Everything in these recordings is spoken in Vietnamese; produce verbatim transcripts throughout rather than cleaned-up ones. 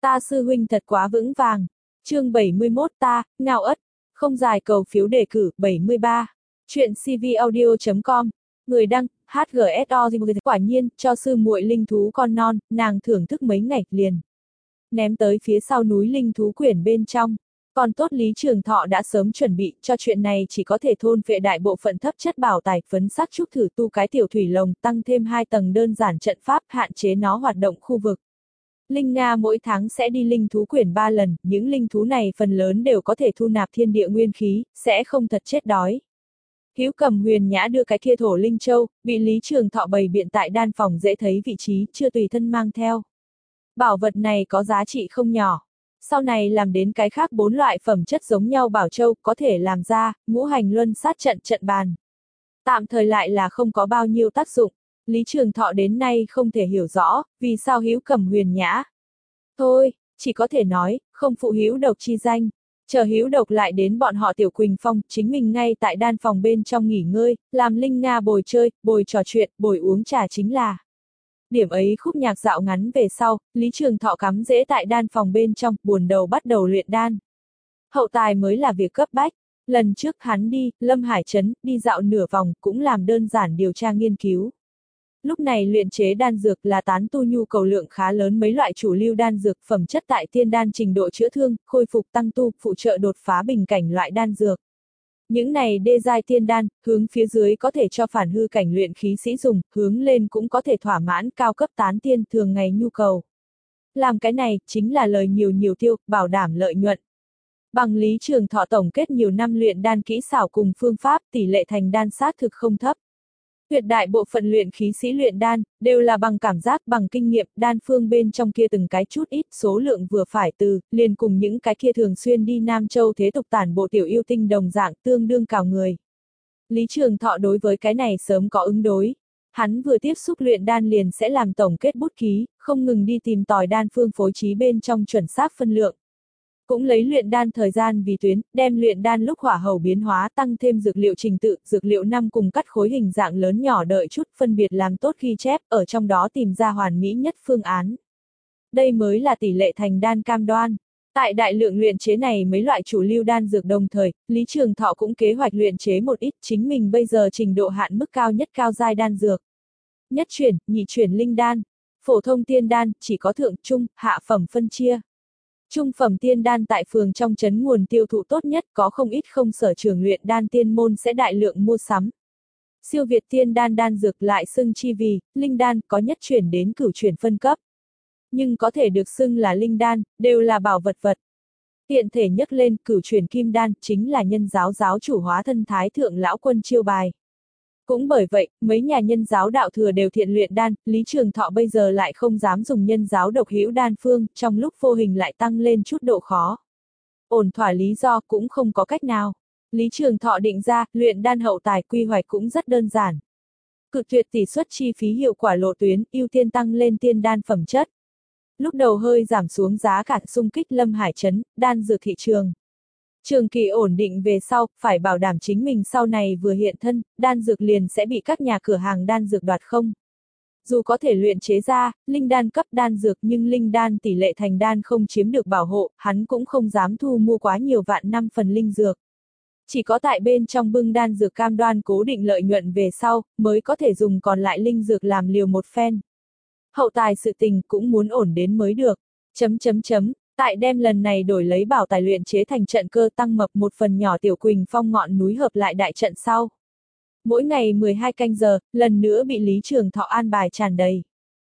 Ta sư huynh thật quá vững vàng. Chương bảy mươi mốt ta, ngao ất. Không dài cầu phiếu đề cử, bảy mươi ba. Chuyện cvaudio chấm com. Người đăng, hát giê ét o. Quả nhiên, cho sư muội linh thú con non, nàng thưởng thức mấy ngày, liền. Ném tới phía sau núi linh thú quyển bên trong. Còn tốt Lý Trường Thọ đã sớm chuẩn bị, cho chuyện này chỉ có thể thôn phệ đại bộ phận thấp chất bảo tài, phấn sắc trúc thử tu cái tiểu thủy lồng, tăng thêm hai tầng đơn giản trận pháp, hạn chế nó hoạt động khu vực. Linh Nga mỗi tháng sẽ đi linh thú quyển ba lần, những linh thú này phần lớn đều có thể thu nạp thiên địa nguyên khí, sẽ không thật chết đói. Hữu Cầm Huyền Nhã đưa cái kia thổ linh châu, bị Lý Trường Thọ bày biện tại đan phòng dễ thấy vị trí, chưa tùy thân mang theo. Bảo vật này có giá trị không nhỏ. Sau này làm đến cái khác bốn loại phẩm chất giống nhau bảo châu, có thể làm ra, ngũ hành luân sát trận trận bàn. Tạm thời lại là không có bao nhiêu tác dụng. Lý Trường Thọ đến nay không thể hiểu rõ, vì sao Hữu Cầm Huyền Nhã. Thôi, chỉ có thể nói, không phụ Hữu Độc chi danh. Chờ Hữu Độc lại đến bọn họ Tiểu Quỳnh Phong, chính mình ngay tại đan phòng bên trong nghỉ ngơi, làm Linh Nga bồi chơi, bồi trò chuyện, bồi uống trà chính là. Điểm ấy khúc nhạc dạo ngắn về sau, Lý Trường Thọ cắm rễ tại đan phòng bên trong, buồn đầu bắt đầu luyện đan. Hậu tài mới là việc cấp bách. Lần trước hắn đi, Lâm Hải Trấn, đi dạo nửa vòng, cũng làm đơn giản điều tra nghiên cứu. Lúc này luyện chế đan dược là tán tu nhu cầu lượng khá lớn mấy loại chủ lưu đan dược phẩm chất tại tiên đan trình độ chữa thương, khôi phục tăng tu, phụ trợ đột phá bình cảnh loại đan dược. Những này đê giai tiên đan, hướng phía dưới có thể cho phản hư cảnh luyện khí sĩ dùng, hướng lên cũng có thể thỏa mãn cao cấp tán tiên thường ngày nhu cầu. Làm cái này, chính là lời nhiều nhiều tiêu, bảo đảm lợi nhuận. Bằng Lý Trường Thọ tổng kết nhiều năm luyện đan kỹ xảo cùng phương pháp, tỷ lệ thành đan xác thực không thấp. Tuyệt đại bộ phận luyện khí sĩ luyện đan, đều là bằng cảm giác, bằng kinh nghiệm, đan phương bên trong kia từng cái chút ít, số lượng vừa phải từ, liền cùng những cái kia thường xuyên đi Nam Châu thế tục tản bộ tiểu yêu tinh đồng dạng tương đương cào người. Lý Trường Thọ đối với cái này sớm có ứng đối. Hắn vừa tiếp xúc luyện đan liền sẽ làm tổng kết bút ký, không ngừng đi tìm tòi đan phương phối trí bên trong chuẩn xác phân lượng. Cũng lấy luyện đan thời gian vì tuyến, đem luyện đan lúc hỏa hầu biến hóa tăng thêm dược liệu trình tự, dược liệu năm cùng cắt khối hình dạng lớn nhỏ đợi chút phân biệt làm tốt ghi chép, ở trong đó tìm ra hoàn mỹ nhất phương án. Đây mới là tỷ lệ thành đan cam đoan. Tại đại lượng luyện chế này mấy loại chủ lưu đan dược đồng thời, Lý Trường Thọ cũng kế hoạch luyện chế một ít chính mình bây giờ trình độ hạn mức cao nhất cao giai đan dược. Nhất chuyển, nhị chuyển linh đan, phổ thông tiên đan, chỉ có thượng, trung, hạ phẩm phân chia. Trung phẩm tiên đan tại phường trong trấn nguồn tiêu thụ tốt nhất, có không ít không sở trường luyện đan tiên môn sẽ đại lượng mua sắm. Siêu việt tiên đan đan dược lại xưng chi vì, linh đan, có nhất chuyển đến cửu chuyển phân cấp. Nhưng có thể được xưng là linh đan, đều là bảo vật vật. Tiện thể nhắc lên, cửu chuyển kim đan, chính là nhân giáo giáo chủ hóa thân Thái Thượng Lão Quân chiêu bài. Cũng bởi vậy, mấy nhà nhân giáo đạo thừa đều thiện luyện đan, Lý Trường Thọ bây giờ lại không dám dùng nhân giáo độc hữu đan phương, trong lúc vô hình lại tăng lên chút độ khó. Ổn thỏa lý do cũng không có cách nào. Lý Trường Thọ định ra, luyện đan hậu tài quy hoạch cũng rất đơn giản. Cực tuyệt tỷ suất chi phí hiệu quả lộ tuyến, ưu tiên tăng lên tiên đan phẩm chất. Lúc đầu hơi giảm xuống giá cả xung kích Lâm Hải Trấn, đan dược thị trường. Trường kỳ ổn định về sau, phải bảo đảm chính mình sau này vừa hiện thân, đan dược liền sẽ bị các nhà cửa hàng đan dược đoạt không. Dù có thể luyện chế ra, linh đan cấp đan dược nhưng linh đan tỷ lệ thành đan không chiếm được bảo hộ, hắn cũng không dám thu mua quá nhiều vạn năm phần linh dược. Chỉ có tại bên trong bưng đan dược cam đoan cố định lợi nhuận về sau, mới có thể dùng còn lại linh dược làm liều một phen. Hậu tài sự tình cũng muốn ổn đến mới được. Chấm chấm chấm. Tại đem lần này đổi lấy bảo tài luyện chế thành trận cơ tăng mập một phần nhỏ Tiểu Quỳnh Phong ngọn núi hợp lại đại trận sau. Mỗi ngày mười hai canh giờ, lần nữa bị Lý Trường Thọ an bài tràn đầy.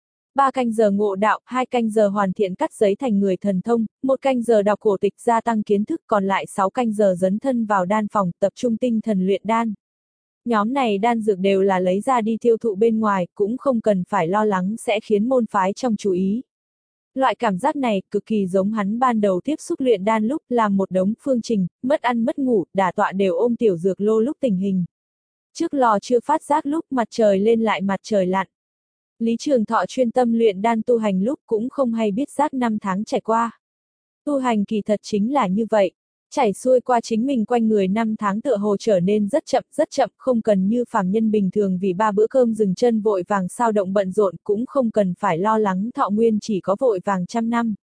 ba canh giờ ngộ đạo, hai canh giờ hoàn thiện cắt giấy thành người thần thông, một canh giờ đọc cổ tịch gia tăng kiến thức, còn lại sáu canh giờ dấn thân vào đan phòng tập trung tinh thần luyện đan. Nhóm này đan dược đều là lấy ra đi tiêu thụ bên ngoài, cũng không cần phải lo lắng sẽ khiến môn phái trong chú ý. Loại cảm giác này cực kỳ giống hắn ban đầu tiếp xúc luyện đan lúc làm một đống phương trình, mất ăn mất ngủ, đả tọa đều ôm tiểu dược lô lúc tình hình. Trước lò chưa phát giác lúc mặt trời lên lại mặt trời lặn. Lý Trường Thọ chuyên tâm luyện đan tu hành lúc cũng không hay biết giác năm tháng trải qua. Tu hành kỳ thật chính là như vậy. Chảy xuôi qua chính mình quanh người năm tháng tựa hồ trở nên rất chậm rất chậm, không cần như phàm nhân bình thường vì ba bữa cơm dừng chân vội vàng sao động bận rộn, cũng không cần phải lo lắng thọ nguyên chỉ có vội vàng trăm năm.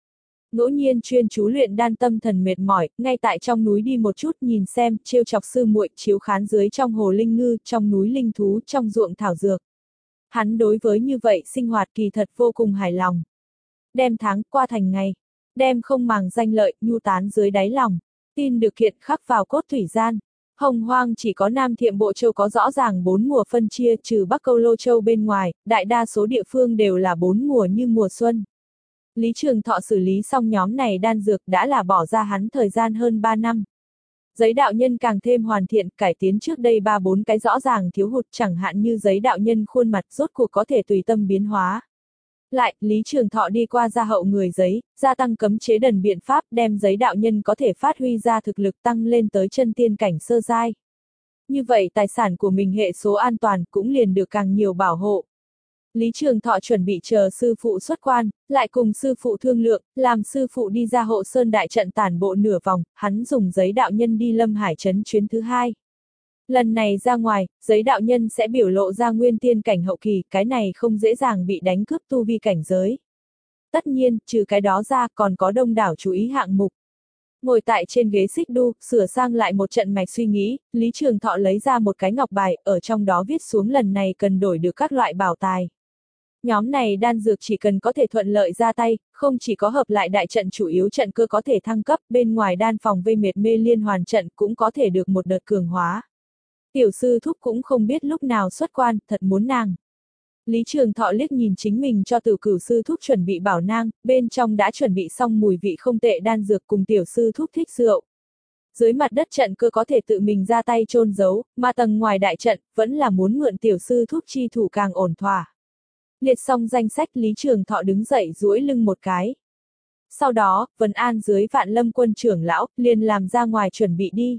ngẫu nhiên chuyên chú luyện đan tâm thần mệt mỏi, ngay tại trong núi đi một chút nhìn xem, trêu chọc sư muội, chiếu khán dưới trong hồ linh ngư, trong núi linh thú, trong ruộng thảo dược. Hắn đối với như vậy sinh hoạt kỳ thật vô cùng hài lòng. Đem tháng qua thành ngày, đem không màng danh lợi, nhu tán dưới đáy lòng, tin được kiện khắc vào cốt thủy gian. Hồng Hoang chỉ có Nam Thiệm Bộ Châu có rõ ràng bốn mùa phân chia, trừ Bắc Câu Lô Châu bên ngoài, đại đa số địa phương đều là bốn mùa như mùa xuân. Lý Trường Thọ xử lý xong nhóm này đan dược đã là bỏ ra hắn thời gian hơn ba năm. Giấy đạo nhân càng thêm hoàn thiện, cải tiến trước đây ba bốn cái rõ ràng thiếu hụt, chẳng hạn như giấy đạo nhân khuôn mặt rốt cuộc có thể tùy tâm biến hóa. Lại, Lý Trường Thọ đi qua gia hậu người giấy, gia tăng cấm chế đần biện pháp, đem giấy đạo nhân có thể phát huy ra thực lực tăng lên tới chân tiên cảnh sơ giai. Như vậy tài sản của mình hệ số an toàn cũng liền được càng nhiều bảo hộ. Lý Trường Thọ chuẩn bị chờ sư phụ xuất quan, lại cùng sư phụ thương lượng, làm sư phụ đi ra hộ sơn đại trận tản bộ nửa vòng, hắn dùng giấy đạo nhân đi Lâm Hải trấn chuyến thứ hai. Lần này ra ngoài, giấy đạo nhân sẽ biểu lộ ra nguyên tiên cảnh hậu kỳ, cái này không dễ dàng bị đánh cướp tu vi cảnh giới. Tất nhiên, trừ cái đó ra còn có đông đảo chú ý hạng mục. Ngồi tại trên ghế xích đu, sửa sang lại một trận mạch suy nghĩ, Lý Trường Thọ lấy ra một cái ngọc bài, ở trong đó viết xuống lần này cần đổi được các loại bảo tài. Nhóm này đan dược chỉ cần có thể thuận lợi ra tay, không chỉ có hợp lại đại trận chủ yếu trận cơ có thể thăng cấp, bên ngoài đan phòng vây mệt mê liên hoàn trận cũng có thể được một đợt cường hóa. Tiểu sư thúc cũng không biết lúc nào xuất quan, thật muốn nàng. Lý Trường Thọ liếc nhìn chính mình cho Tử Cửu sư thúc chuẩn bị bảo nang, bên trong đã chuẩn bị xong mùi vị không tệ đan dược cùng tiểu sư thúc thích rượu. Dưới mặt đất trận cơ có thể tự mình ra tay chôn giấu, mà tầng ngoài đại trận vẫn là muốn mượn tiểu sư thúc chi thủ càng ổn thỏa. Liệt xong danh sách, Lý Trường Thọ đứng dậy duỗi lưng một cái. Sau đó, Vân An dưới Vạn Lâm quân trưởng lão, liền làm ra ngoài chuẩn bị đi.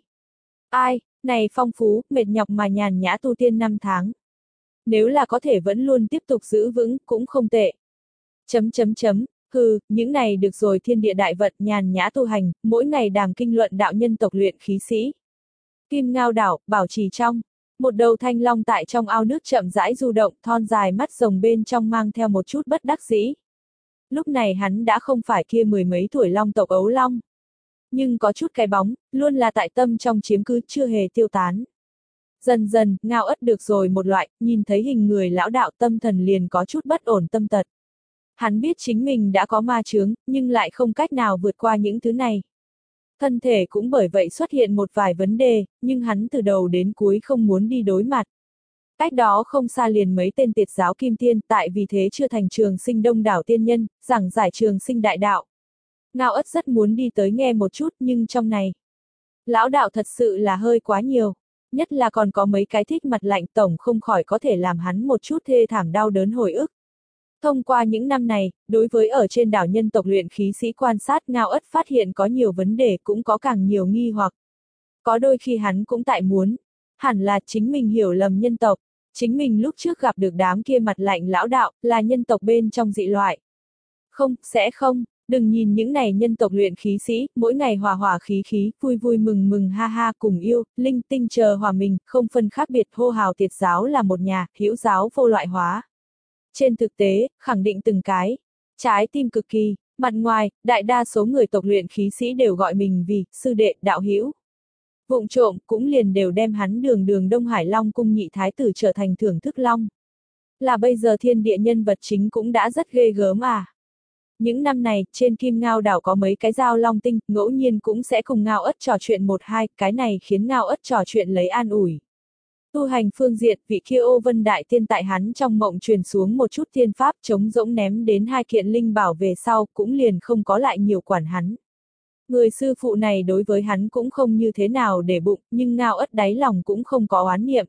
Ai, này phong phú, mệt nhọc mà nhàn nhã tu tiên năm tháng. Nếu là có thể vẫn luôn tiếp tục giữ vững, cũng không tệ. Chấm chấm chấm, hừ, những này được rồi thiên địa đại vật nhàn nhã tu hành, mỗi ngày đàm kinh luận đạo nhân tộc luyện khí sĩ. Kim Ngao đảo, bảo trì trong. Một đầu thanh long tại trong ao nước chậm rãi du động, thon dài mắt rồng bên trong mang theo một chút bất đắc dĩ. Lúc này hắn đã không phải kia mười mấy tuổi long tộc ấu long. Nhưng có chút cái bóng, luôn là tại tâm trong chiếm cứ, chưa hề tiêu tán. Dần dần, Ngao Ất được rồi một loại, nhìn thấy hình người lão đạo tâm thần liền có chút bất ổn tâm tật. Hắn biết chính mình đã có ma chướng, nhưng lại không cách nào vượt qua những thứ này. Thân thể cũng bởi vậy xuất hiện một vài vấn đề, nhưng hắn từ đầu đến cuối không muốn đi đối mặt. Cách đó không xa liền mấy tên tiệt giáo kim tiên, tại vì thế chưa thành trường sinh đông đảo tiên nhân, giảng giải trường sinh đại đạo. Ngao Ất rất muốn đi tới nghe một chút, nhưng trong này, lão đạo thật sự là hơi quá nhiều. Nhất là còn có mấy cái thích mặt lạnh tổng không khỏi có thể làm hắn một chút thê thảm đau đớn hồi ức. Thông qua những năm này, đối với ở trên đảo nhân tộc luyện khí sĩ quan sát, Ngao Ất phát hiện có nhiều vấn đề cũng có càng nhiều nghi hoặc. Có đôi khi hắn cũng tại muốn, hẳn là chính mình hiểu lầm nhân tộc, chính mình lúc trước gặp được đám kia mặt lạnh lão đạo, là nhân tộc bên trong dị loại. Không, sẽ không, đừng nhìn những này nhân tộc luyện khí sĩ, mỗi ngày hòa hòa khí khí, vui vui mừng mừng ha ha cùng yêu, linh tinh chờ hòa mình, không phân khác biệt hô hào tiệt giáo là một nhà, hữu giáo vô loại hóa. Trên thực tế, khẳng định từng cái, trái tim cực kỳ, mặt ngoài, đại đa số người tộc luyện khí sĩ đều gọi mình vì, sư đệ, đạo hữu. Vụng trộm, cũng liền đều đem hắn đường đường Đông Hải Long cung nhị thái tử trở thành thưởng thức long. Là bây giờ thiên địa nhân vật chính cũng đã rất ghê gớm à. Những năm này, trên Kim Ngao đảo có mấy cái dao long tinh, ngẫu nhiên cũng sẽ cùng Ngao Ất trò chuyện một hai, cái này khiến Ngao Ất trò chuyện lấy an ủi. Tu hành phương diện, vị kia Ô Vân Đại Tiên tại hắn trong mộng truyền xuống một chút thiên pháp chống rỗng ném đến hai kiện linh bảo về sau, cũng liền không có lại nhiều quản hắn. Người sư phụ này đối với hắn cũng không như thế nào để bụng, nhưng Ngao Ất đáy lòng cũng không có oán niệm.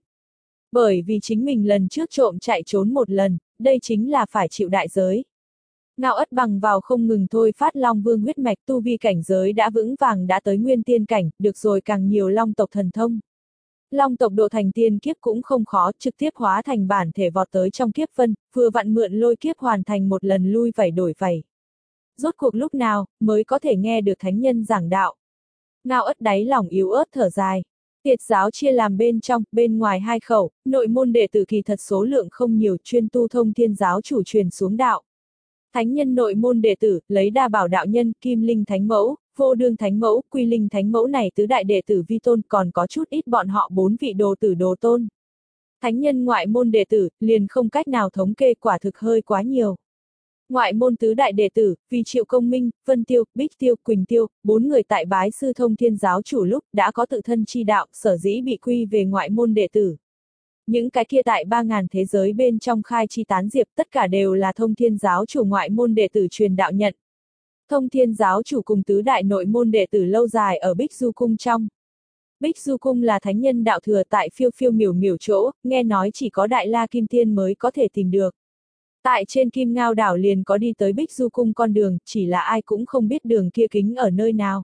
Bởi vì chính mình lần trước trộm chạy trốn một lần, đây chính là phải chịu đại giới. Ngao Ất bằng vào không ngừng thôi phát Long Vương huyết mạch tu vi cảnh giới đã vững vàng đã tới nguyên tiên cảnh, được rồi càng nhiều long tộc thần thông. Long tộc độ thành tiên kiếp cũng không khó, trực tiếp hóa thành bản thể vọt tới trong kiếp vân, vừa vặn mượn lôi kiếp hoàn thành một lần lui vảy đổi vảy. Rốt cuộc lúc nào, mới có thể nghe được thánh nhân giảng đạo. Ngao Ất đáy lòng yếu ớt thở dài. Tiệt giáo chia làm bên trong, bên ngoài hai khẩu, nội môn đệ tử kỳ thật số lượng không nhiều chuyên tu thông thiên giáo chủ truyền xuống đạo. Thánh nhân nội môn đệ tử, lấy Đa Bảo đạo nhân, Kim Linh Thánh Mẫu, Vô Đương Thánh Mẫu, Quy Linh Thánh Mẫu này tứ đại đệ tử vi tôn, còn có chút ít bọn họ bốn vị đồ tử đồ tôn. Thánh nhân ngoại môn đệ tử, liền không cách nào thống kê, quả thực hơi quá nhiều. Ngoại môn tứ đại đệ tử, vì Triệu Công Minh, Vân Tiêu, Bích Tiêu, Quỳnh Tiêu, bốn người tại bái sư Thông Thiên giáo chủ lúc đã có tự thân chi đạo, sở dĩ bị quy về ngoại môn đệ tử. Những cái kia tại ba ngàn thế giới bên trong khai chi tán diệp tất cả đều là Thông Thiên giáo chủ ngoại môn đệ tử truyền đạo nhận. Thông Thiên giáo chủ cùng tứ đại nội môn đệ tử lâu dài ở Bích Du Cung trong. Bích Du Cung là thánh nhân đạo thừa tại phiêu phiêu miểu miểu chỗ, nghe nói chỉ có Đại La Kim Tiên mới có thể tìm được. Tại trên Kim Ngao đảo liền có đi tới Bích Du Cung con đường, chỉ là ai cũng không biết đường kia kính ở nơi nào.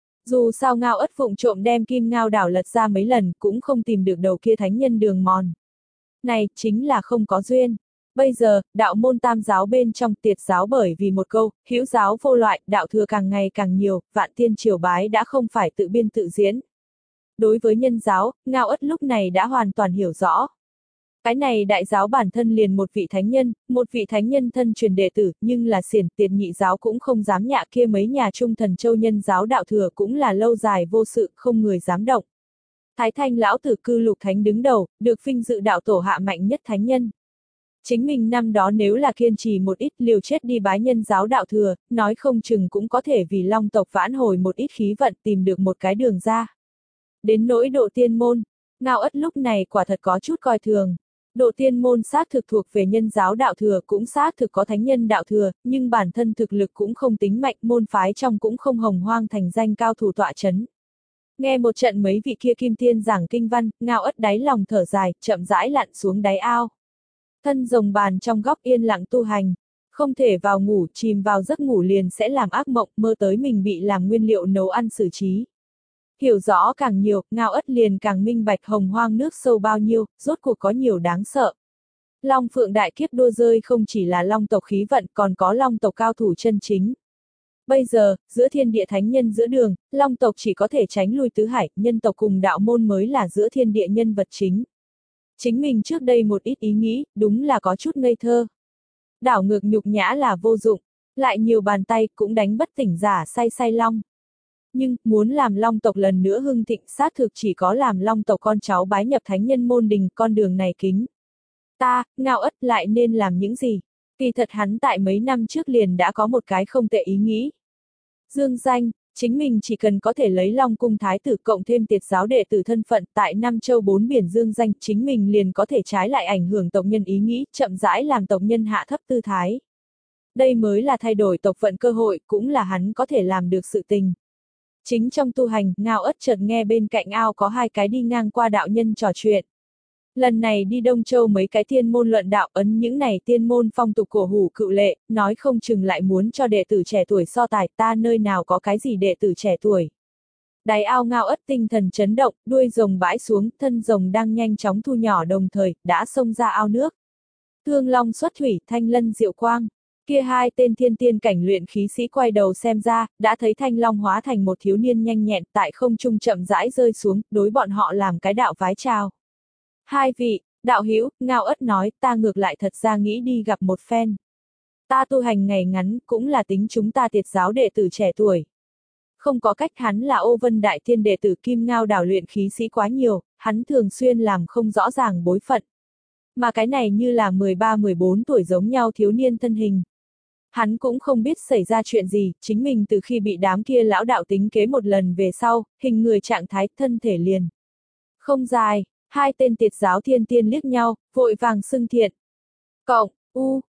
Dù sao Ngao Ất vụng trộm đem Kim Ngao đảo lật ra mấy lần, cũng không tìm được đầu kia thánh nhân đường mòn. Này, chính là không có duyên. Bây giờ, đạo môn tam giáo bên trong tiệt giáo bởi vì một câu, hữu giáo vô loại, đạo thừa càng ngày càng nhiều, vạn tiên triều bái đã không phải tự biên tự diễn. Đối với nhân giáo, Ngao Ất lúc này đã hoàn toàn hiểu rõ. Cái này đại giáo bản thân liền một vị thánh nhân, một vị thánh nhân thân truyền đệ tử, nhưng là xiển tiệt nhị giáo cũng không dám nhạ, kia mấy nhà trung thần châu nhân giáo đạo thừa cũng là lâu dài vô sự, không người dám động. Thái Thanh lão tử cư lục thánh đứng đầu, được vinh dự đạo tổ hạ mạnh nhất thánh nhân. Chính mình năm đó nếu là kiên trì một ít liều chết đi bái nhân giáo đạo thừa, nói không chừng cũng có thể vì Long tộc vãn hồi một ít khí vận tìm được một cái đường ra. Đến nỗi độ tiên môn, Ngao Ất lúc này quả thật có chút coi thường. Độ tiên môn xác thực thuộc về nhân giáo đạo thừa, cũng xác thực có thánh nhân đạo thừa, nhưng bản thân thực lực cũng không tính mạnh, môn phái trong cũng không hồng hoang thành danh cao thủ tọa chấn. Nghe một trận mấy vị kia kim tiên giảng kinh văn, Ngao Ất đáy lòng thở dài, chậm rãi lặn xuống đáy ao. Thân rồng bàn trong góc yên lặng tu hành, không thể vào ngủ, chìm vào giấc ngủ liền sẽ làm ác mộng, mơ tới mình bị làm nguyên liệu nấu ăn xử trí. Hiểu rõ càng nhiều, Ngao Ất liền càng minh bạch hồng hoang nước sâu bao nhiêu, rốt cuộc có nhiều đáng sợ. Long Phượng đại kiếp đua rơi không chỉ là Long tộc khí vận, còn có Long tộc cao thủ chân chính. Bây giờ, giữa thiên địa thánh nhân giữa đường, Long tộc chỉ có thể tránh lui tứ hải, nhân tộc cùng đạo môn mới là giữa thiên địa nhân vật chính. Chính mình trước đây một ít ý nghĩ, đúng là có chút ngây thơ. Đảo ngược nhục nhã là vô dụng, lại nhiều bàn tay cũng đánh bất tỉnh giả say say long. Nhưng, muốn làm Long tộc lần nữa hưng thịnh xác thực chỉ có làm Long tộc con cháu bái nhập thánh nhân môn đình, con đường này kính. Ta, Ngao Ất lại nên làm những gì? Kỳ thật hắn tại mấy năm trước liền đã có một cái không tệ ý nghĩ. Dương danh, chính mình chỉ cần có thể lấy Long cung thái tử cộng thêm tiệt giáo đệ tử thân phận tại năm châu bốn biển dương danh, chính mình liền có thể trái lại ảnh hưởng tộc nhân ý nghĩ, chậm rãi làm tộc nhân hạ thấp tư thái. Đây mới là thay đổi tộc vận cơ hội, cũng là hắn có thể làm được sự tình. Chính trong tu hành, Ngao Ất chợt nghe bên cạnh ao có hai cái đi ngang qua đạo nhân trò chuyện. Lần này đi Đông Châu mấy cái tiên môn luận đạo, ấn những này tiên môn phong tục cổ hủ cựu lệ, nói không chừng lại muốn cho đệ tử trẻ tuổi so tài, ta nơi nào có cái gì đệ tử trẻ tuổi. Đáy ao Ngao Ất tinh thần chấn động, đuôi rồng bãi xuống, thân rồng đang nhanh chóng thu nhỏ đồng thời, đã xông ra ao nước. Thương long xuất thủy, thanh lân diệu quang. Kia hai tên thiên tiên cảnh luyện khí sĩ quay đầu xem ra, đã thấy thanh long hóa thành một thiếu niên nhanh nhẹn tại không trung chậm rãi rơi xuống, đối bọn họ làm cái đạo vái chào. Hai vị, đạo hữu, Ngao Ất nói, ta ngược lại thật ra nghĩ đi gặp một phen. Ta tu hành ngày ngắn, cũng là tính chúng ta tiệt giáo đệ tử trẻ tuổi. Không có cách, hắn là Ô Vân đại tiên đệ tử Kim Ngao đảo luyện khí sĩ quá nhiều, hắn thường xuyên làm không rõ ràng bối phận. Mà cái này như là mười ba mười bốn tuổi giống nhau thiếu niên thân hình. Hắn cũng không biết xảy ra chuyện gì, chính mình từ khi bị đám kia lão đạo tính kế một lần về sau, hình người trạng thái thân thể liền. Không dài, hai tên tiệt giáo thiên tiên liếc nhau, vội vàng xưng thiện. Cộng, u,